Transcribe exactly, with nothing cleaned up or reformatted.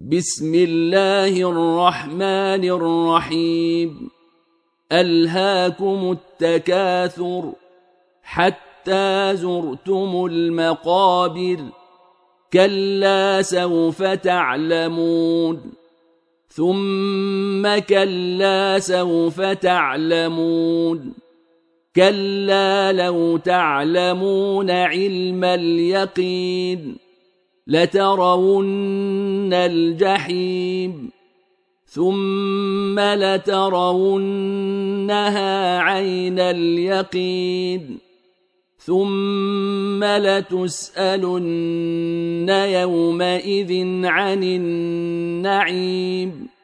بسم الله الرحمن الرحيم ألهاكم التكاثر حتى زرتم المقابر كلا سوف تعلمون ثم كلا سوف تعلمون كلا لو تعلمون علم اليقين لترون الجحيم ثم لترونها عين اليقين ثم لتسألن يومئذ عن النعيم